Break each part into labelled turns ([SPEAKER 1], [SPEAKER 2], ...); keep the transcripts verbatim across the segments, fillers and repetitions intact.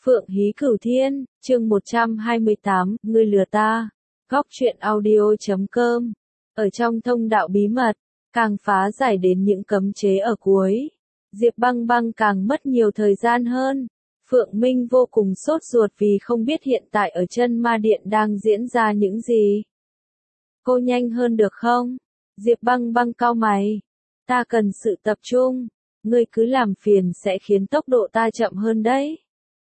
[SPEAKER 1] Phượng Hí Cửu Thiên, chương một trăm hai mươi tám, ngươi lừa ta. Góc truyện audio chấm com. Ở trong thông đạo bí mật, càng phá giải đến những cấm chế ở cuối. Diệp Băng Băng càng mất nhiều thời gian hơn. Phượng Minh vô cùng sốt ruột vì không biết hiện tại ở chân ma điện đang diễn ra những gì. Cô nhanh hơn được không? Diệp Băng Băng cau mày. Ta cần sự tập trung. Ngươi cứ làm phiền sẽ khiến tốc độ ta chậm hơn đấy.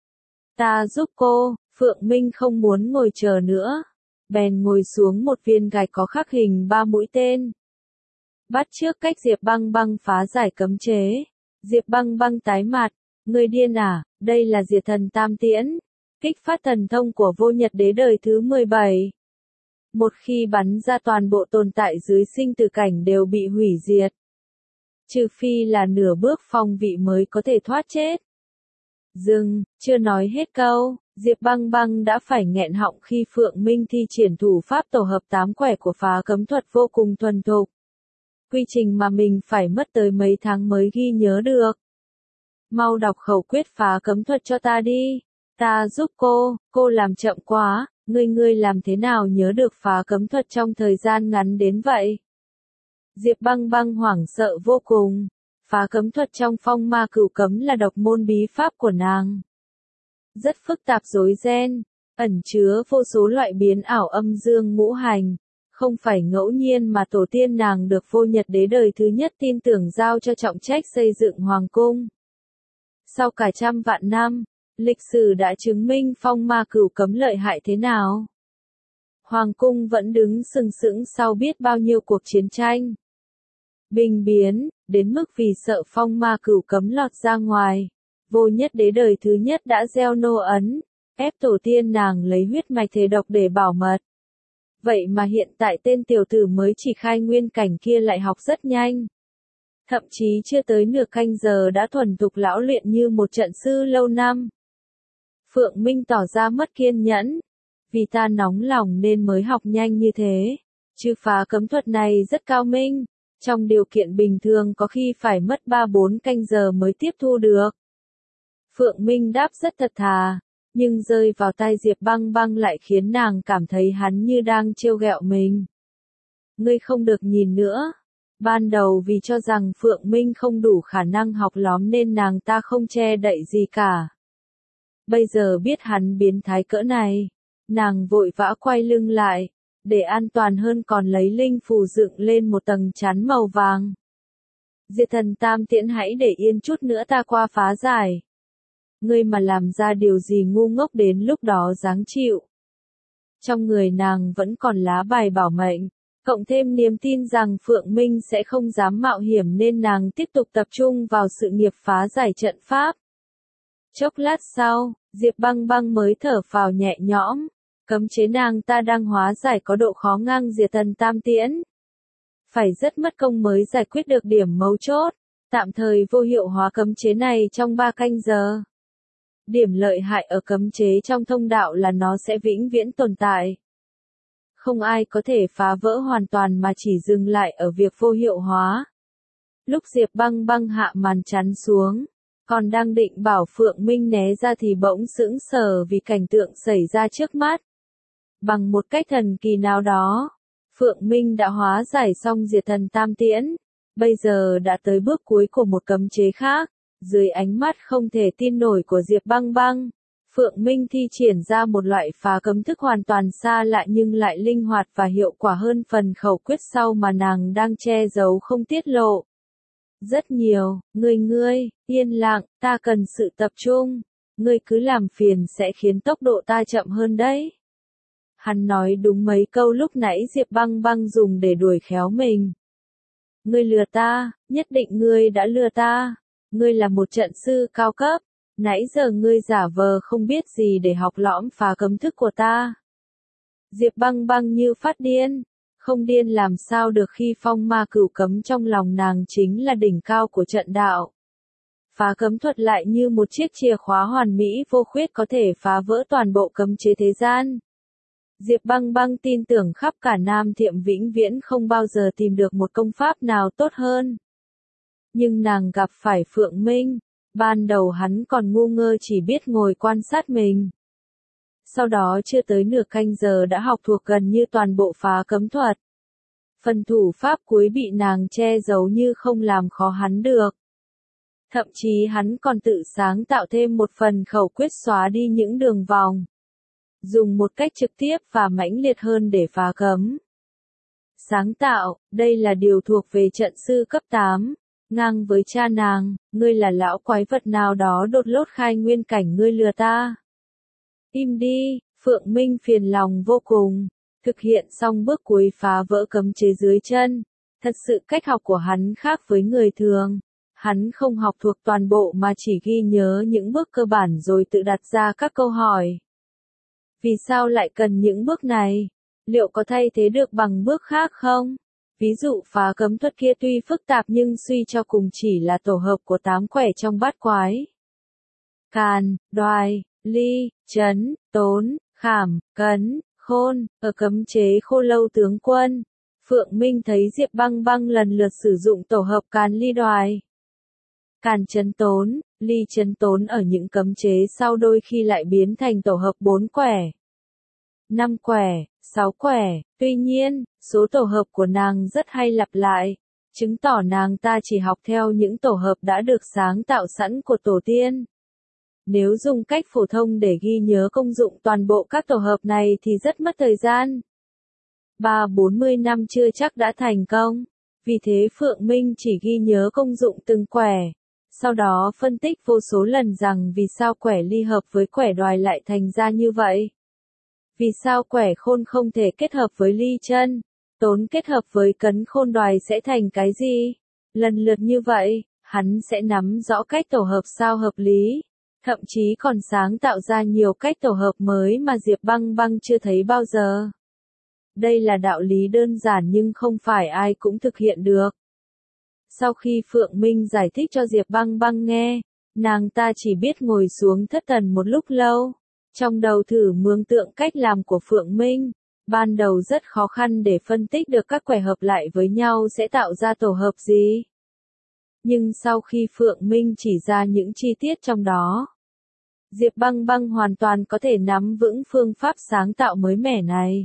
[SPEAKER 1] Ta giúp cô. Phượng Minh không muốn ngồi chờ nữa. Bèn ngồi xuống một viên gạch có khắc hình ba mũi tên. Bắt trước cách Diệp Băng Băng phá giải cấm chế. Diệp Băng Băng tái mặt. Ngươi điên à, đây là Diệt Thần Tam Tiễn. Kích phát thần thông của Vô Nhật Đế đời thứ mười bảy. Một khi bắn ra toàn bộ tồn tại dưới sinh tử cảnh đều bị hủy diệt. Trừ phi là nửa bước phong vị mới có thể thoát chết. Dừng, chưa nói hết câu, Diệp Băng Băng đã phải nghẹn họng khi Phượng Minh thi triển thủ pháp tổ hợp tám quẻ của phá cấm thuật vô cùng thuần thục. Quy trình mà mình phải mất tới mấy tháng mới ghi nhớ được. Mau đọc khẩu quyết phá cấm thuật cho ta đi. Ta giúp cô, cô làm chậm quá, ngươi ngươi làm thế nào nhớ được phá cấm thuật trong thời gian ngắn đến vậy? Diệp Băng Băng hoảng sợ vô cùng. Phá cấm thuật trong phong ma cửu cấm là độc môn bí pháp của nàng. Rất phức tạp rối ren, ẩn chứa vô số loại biến ảo âm dương ngũ hành. Không phải ngẫu nhiên mà tổ tiên nàng được Vô Nhật Đế đời thứ nhất tin tưởng giao cho trọng trách xây dựng hoàng cung. Sau cả trăm vạn năm, lịch sử đã chứng minh phong ma cửu cấm lợi hại thế nào. Hoàng cung vẫn đứng sừng sững sau biết bao nhiêu cuộc chiến tranh. Bình biến, đến mức vì sợ phong ma cửu cấm lọt ra ngoài. Vô Nhật Đế đời thứ nhất đã gieo nô ấn, ép tổ tiên nàng lấy huyết mạch thể độc để bảo mật. Vậy mà hiện tại tên tiểu tử mới chỉ khai nguyên cảnh kia lại học rất nhanh. Thậm chí chưa tới nửa canh giờ đã thuần thục lão luyện như một trận sư lâu năm. Phượng Minh tỏ ra mất kiên nhẫn. Vì ta nóng lòng nên mới học nhanh như thế. Chứ phá cấm thuật này rất cao minh. Trong điều kiện bình thường có khi phải mất ba bốn canh giờ mới tiếp thu được. Phượng Minh đáp rất thật thà. Nhưng rơi vào tai Diệp Băng Băng lại khiến nàng cảm thấy hắn như đang trêu ghẹo mình. Ngươi không được nhìn nữa. Ban đầu vì cho rằng Phượng Minh không đủ khả năng học lóm nên nàng ta không che đậy gì cả. Bây giờ biết hắn biến thái cỡ này, nàng vội vã quay lưng lại, để an toàn hơn còn lấy linh phù dựng lên một tầng chắn màu vàng. Diệt Thần Tam Tiễn hãy để yên chút nữa ta qua phá giải. Ngươi mà làm ra điều gì ngu ngốc đến lúc đó giáng chịu. Trong người nàng vẫn còn lá bài bảo mệnh. Cộng thêm niềm tin rằng Phượng Minh sẽ không dám mạo hiểm nên nàng tiếp tục tập trung vào sự nghiệp phá giải trận pháp. Chốc lát sau, Diệp Băng Băng mới thở phào nhẹ nhõm. Cấm chế nàng ta đang hóa giải có độ khó ngang Diệt Thần Tam Tiễn. Phải rất mất công mới giải quyết được điểm mấu chốt. Tạm thời vô hiệu hóa cấm chế này trong ba canh giờ. Điểm lợi hại ở cấm chế trong thông đạo là nó sẽ vĩnh viễn tồn tại. Không ai có thể phá vỡ hoàn toàn mà chỉ dừng lại ở việc vô hiệu hóa. Lúc Diệp Băng Băng hạ màn chắn xuống, còn đang định bảo Phượng Minh né ra thì bỗng sững sờ vì cảnh tượng xảy ra trước mắt. Bằng một cách thần kỳ nào đó, Phượng Minh đã hóa giải xong Diệt Thần Tam Tiễn, bây giờ đã tới bước cuối của một cấm chế khác. Dưới ánh mắt không thể tin nổi của Diệp Băng Băng, Phượng Minh thi triển ra một loại phá cấm thức hoàn toàn xa lạ nhưng lại linh hoạt và hiệu quả hơn phần khẩu quyết sau mà nàng đang che giấu không tiết lộ. Rất nhiều, ngươi ngươi, yên lặng, ta cần sự tập trung, ngươi cứ làm phiền sẽ khiến tốc độ ta chậm hơn đấy. Hắn nói đúng mấy câu lúc nãy Diệp Băng Băng dùng để đuổi khéo mình. Ngươi lừa ta, nhất định ngươi đã lừa ta. Ngươi là một trận sư cao cấp, nãy giờ ngươi giả vờ không biết gì để học lõm phá cấm thức của ta. Diệp Băng Băng như phát điên, không điên làm sao được khi phong ma cửu cấm trong lòng nàng chính là đỉnh cao của trận đạo. Phá cấm thuật lại như một chiếc chìa khóa hoàn mỹ vô khuyết có thể phá vỡ toàn bộ cấm chế thế gian. Diệp Băng Băng tin tưởng khắp cả Nam Thiệm vĩnh viễn không bao giờ tìm được một công pháp nào tốt hơn. Nhưng nàng gặp phải Phượng Minh, Ban đầu hắn còn ngu ngơ chỉ biết ngồi quan sát mình. Sau đó chưa tới nửa canh giờ đã học thuộc gần như toàn bộ phá cấm thuật. Phần thủ pháp cuối bị nàng che giấu như không làm khó hắn được. Thậm chí hắn còn tự sáng tạo thêm một phần khẩu quyết xóa đi những đường vòng. Dùng một cách trực tiếp và mãnh liệt hơn để phá cấm. Sáng tạo, đây là điều thuộc về trận sư cấp tám. Ngang với cha nàng, ngươi là lão quái vật nào đó đột lốt khai nguyên cảnh, ngươi lừa ta. Im đi, Phượng Minh phiền lòng vô cùng. Thực hiện xong bước cuối phá vỡ cấm chế dưới chân. Thật sự cách học của hắn khác với người thường. Hắn không học thuộc toàn bộ mà chỉ ghi nhớ những bước cơ bản rồi tự đặt ra các câu hỏi. Vì sao lại cần những bước này? Liệu có thay thế được bằng bước khác không? Ví dụ phá cấm thuật kia tuy phức tạp nhưng suy cho cùng chỉ là tổ hợp của tám quẻ trong bát quái. Càn, đoài, ly, chấn, tốn, khảm, cấn, khôn, ở cấm chế Khô Lâu tướng quân. Phượng Minh thấy Diệp Băng Băng lần lượt sử dụng tổ hợp càn ly đoài. Càn chấn tốn, ly chấn tốn ở những cấm chế sau đôi khi lại biến thành tổ hợp bốn quẻ. năm quẻ, sáu quẻ, tuy nhiên, số tổ hợp của nàng rất hay lặp lại, chứng tỏ nàng ta chỉ học theo những tổ hợp đã được sáng tạo sẵn của tổ tiên. Nếu dùng cách phổ thông để ghi nhớ công dụng toàn bộ các tổ hợp này thì rất mất thời gian. Ba bốn mươi năm chưa chắc đã thành công, vì thế Phượng Minh chỉ ghi nhớ công dụng từng quẻ, sau đó phân tích vô số lần rằng vì sao quẻ ly hợp với quẻ đoài lại thành ra như vậy. Vì sao quẻ khôn không thể kết hợp với ly chân, tốn kết hợp với cấn khôn đoài sẽ thành cái gì? Lần lượt như vậy, hắn sẽ nắm rõ cách tổ hợp sao hợp lý, thậm chí còn sáng tạo ra nhiều cách tổ hợp mới mà Diệp Băng Băng chưa thấy bao giờ. Đây là đạo lý đơn giản nhưng không phải ai cũng thực hiện được. Sau khi Phượng Minh giải thích cho Diệp Băng Băng nghe, nàng ta chỉ biết ngồi xuống thất thần một lúc lâu. Trong đầu thử mường tượng cách làm của Phượng Minh, ban đầu rất khó khăn để phân tích được các quẻ hợp lại với nhau sẽ tạo ra tổ hợp gì. Nhưng sau khi Phượng Minh chỉ ra những chi tiết trong đó, Diệp Băng Băng hoàn toàn có thể nắm vững phương pháp sáng tạo mới mẻ này.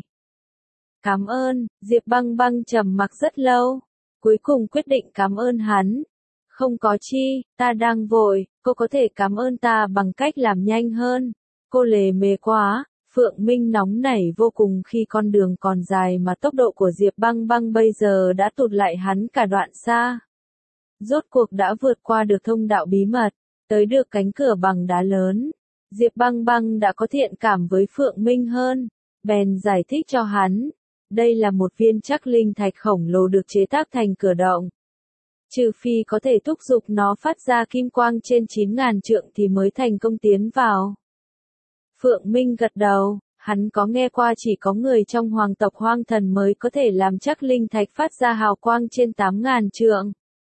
[SPEAKER 1] Cảm ơn, Diệp Băng Băng trầm mặc rất lâu, cuối cùng quyết định cảm ơn hắn. Không có chi, ta đang vội, cô có thể cảm ơn ta bằng cách làm nhanh hơn. Cô lề mề quá, Phượng Minh nóng nảy vô cùng khi con đường còn dài mà tốc độ của Diệp Băng Băng bây giờ đã tụt lại hắn cả đoạn xa. Rốt cuộc đã vượt qua được thông đạo bí mật, tới được cánh cửa bằng đá lớn. Diệp Băng Băng đã có thiện cảm với Phượng Minh hơn, bèn giải thích cho hắn. Đây là một viên chắc linh thạch khổng lồ được chế tác thành cửa động. Trừ phi có thể thúc giục nó phát ra kim quang trên chín ngàn trượng thì mới thành công tiến vào. Phượng Minh gật đầu, hắn có nghe qua chỉ có người trong hoàng tộc Hoang Thần mới có thể làm chắc linh thạch phát ra hào quang trên tám ngàn trượng.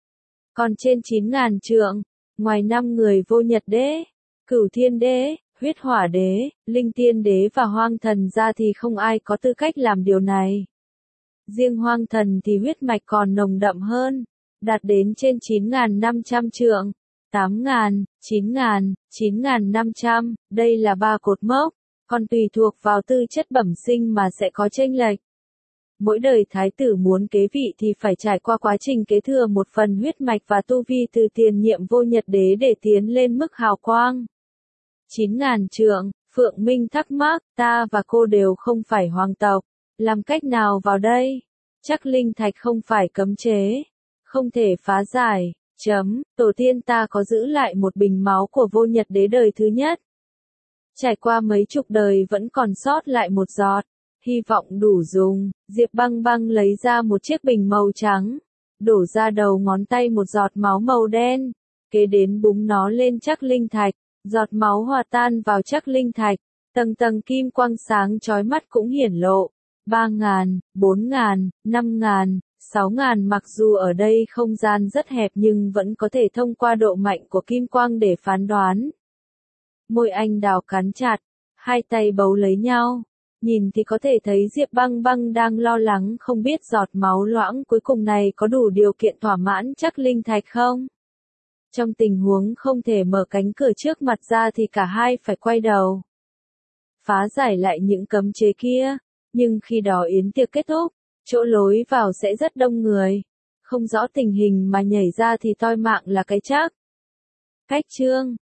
[SPEAKER 1] Còn trên chín ngàn trượng, ngoài năm người Vô Nhật Đế, Cửu Thiên Đế, Huyết Hỏa Đế, Linh Tiên Đế và Hoang Thần ra thì không ai có tư cách làm điều này. Riêng Hoang Thần thì huyết mạch còn nồng đậm hơn, đạt đến trên chín ngàn năm trăm trượng. tám ngàn, chín ngàn, chín ngàn năm trăm, đây là ba cột mốc, còn tùy thuộc vào tư chất bẩm sinh mà sẽ có chênh lệch. Mỗi đời thái tử muốn kế vị thì phải trải qua quá trình kế thừa một phần huyết mạch và tu vi từ tiền nhiệm Vô Nhật Đế để tiến lên mức hào quang. chín ngàn trượng, Phượng Minh thắc mắc, ta và cô đều không phải hoàng tộc, làm cách nào vào đây? Chắc linh thạch không phải cấm chế, không thể phá giải. Chấm, tổ tiên ta có giữ lại một bình máu của Vô Nhật Đế đời thứ nhất. Trải qua mấy chục đời vẫn còn sót lại một giọt, hy vọng đủ dùng. Diệp Băng Băng lấy ra một chiếc bình màu trắng, đổ ra đầu ngón tay một giọt máu màu đen, kế đến búng nó lên chắc linh thạch, giọt máu hòa tan vào chắc linh thạch, tầng tầng kim quang sáng chói mắt cũng hiển lộ. Ba ngàn, bốn ngàn, năm ngàn, sáu ngàn, mặc dù ở đây không gian rất hẹp nhưng vẫn có thể thông qua độ mạnh của kim quang để phán đoán. Môi anh đào cắn chặt, hai tay bấu lấy nhau, nhìn thì có thể thấy Diệp Băng Băng đang lo lắng không biết giọt máu loãng cuối cùng này có đủ điều kiện thỏa mãn chắc linh thạch không. Trong tình huống không thể mở cánh cửa trước mặt ra thì cả hai phải quay đầu. Phá giải lại những cấm chế kia, nhưng khi đó yến tiệc kết thúc, chỗ lối vào sẽ rất đông người. Không rõ tình hình mà nhảy ra thì toi mạng là cái chắc. Cách chương